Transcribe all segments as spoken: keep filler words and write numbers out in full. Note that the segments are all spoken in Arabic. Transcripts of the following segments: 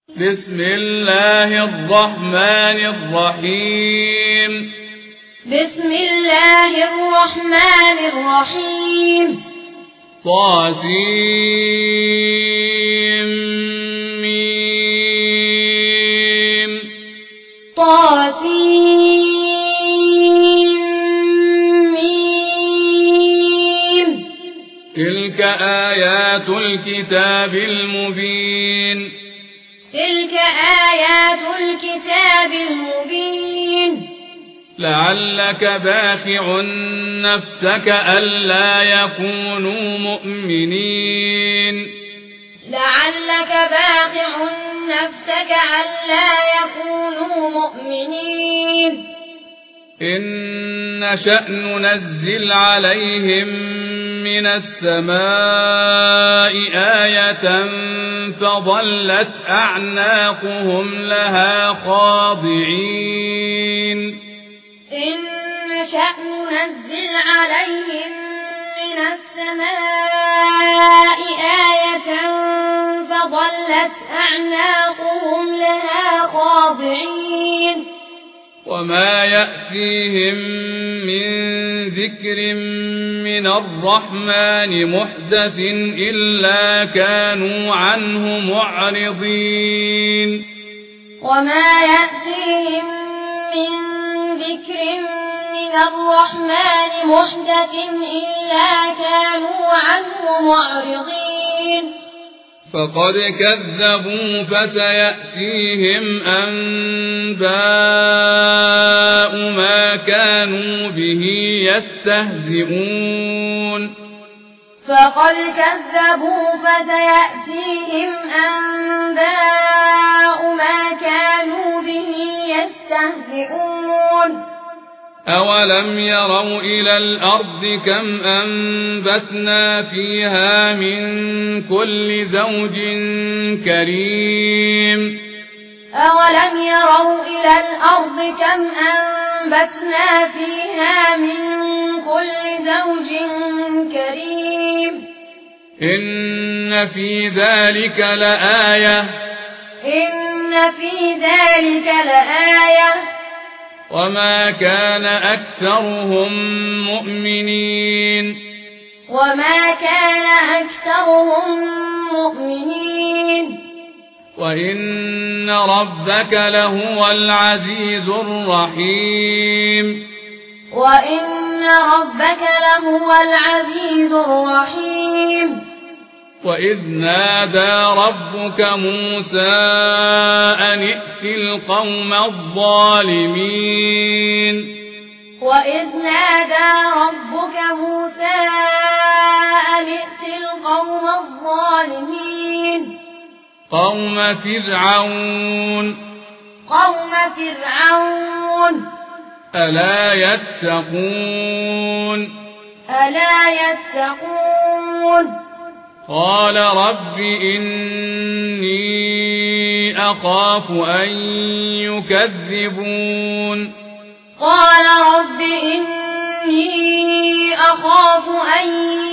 بسم الله الرحمن الرحيم بسم الله الرحمن الرحيم طاسيم ميم طاسيم ميم تلك آيات الكتاب المبين تلك آيات الكتاب المبين لعلك باخع نفسك ألا يكونوا مؤمنين لعلك باخع نفسك ألا يكونوا مؤمنين إن نشأ ننزل عليهم من السماء آية فظلت أعناقهم لها خاضعين إن نشأ ننزل عليهم من السماء آية فظلت أعناقهم لها خاضعين وما يأتيهم من ذكر من الرحمن محدث إلا كانوا عنه معرضين وما يأتيهم من ذكر من الرحمن محدث إلا كانوا عنه معرضين فقد كذبوا فسيأتيهم أنباء ما كانوا به يستهزئون فقد كذبوا فسيأتيهم أنباء ما كانوا به يستهزئون أولم يروا إلى الأرض كم أنبتنا فيها من كل زوج كريم أولم يروا إلى الأرض كم أنبتنا فيها من كل زوج كريم إن في ذلك لآية إن في ذلك لآية وما كان أكثرهم مؤمنين وما كان أكثرهم مؤمنين وإن ربك لهو العزيز الرحيم وإن ربك لهو العزيز الرحيم وإذ نادى ربك موسى أن ائت القوم الظالمين وإذ نادى ربك موسى أن ائت القوم الظالمين قوم فرعون قوم فرعون ألا يتقون ألا يتقون قال رب إني أخاف أن يكذبون قال رب إني أخاف أن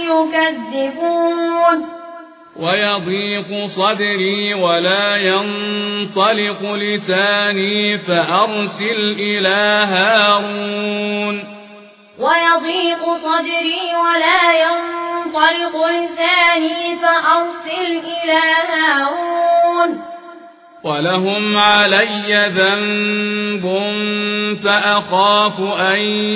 يكذبون ويضيق صدري ولا ينطلق لساني فأرسل إلى هارون ويضيق صدري ولا ينطلق لساني فأرسل إلى هارون ولهم علي ذنب فأخاف أن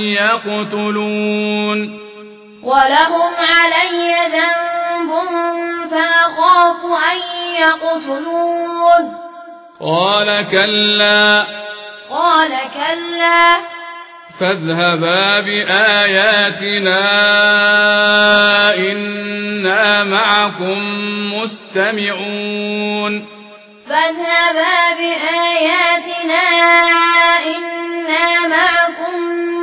يقتلون ولهم علي ذنب فأخاف أن يقتلون قال كلا قال كلا فاذهبا بآياتنا إنا معكم مستمعون فاذهبا بآياتنا إنا معكم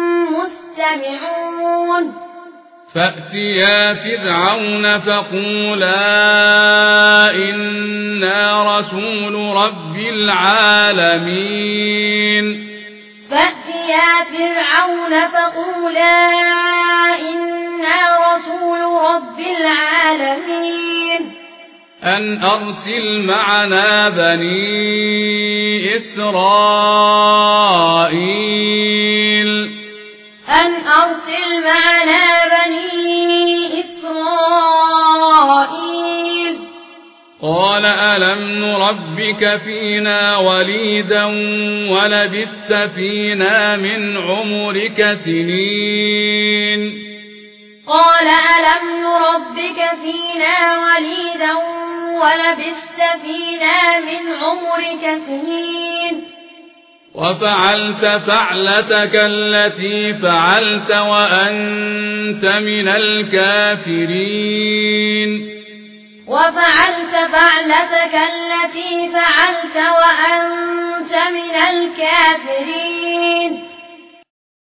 مستمعون فأتيا فرعون فقولا إنا رسول رب العالمين فأتيا فرعون فقولا إنا رسول رب العالمين أن أرسل معنا بني إسرائيل أن أرسل معنا بني إسرائيل قال ألم نربك فينا وليدا ولبثت فينا من عمرك سنين قال ألم نربك فينا وليدا ولبثت فينا من عمرك سنين وفعلت فعلتك التي فعلت وأنت من الكافرين وفعلت فعلتك التي فعلت وأنت من الكافرين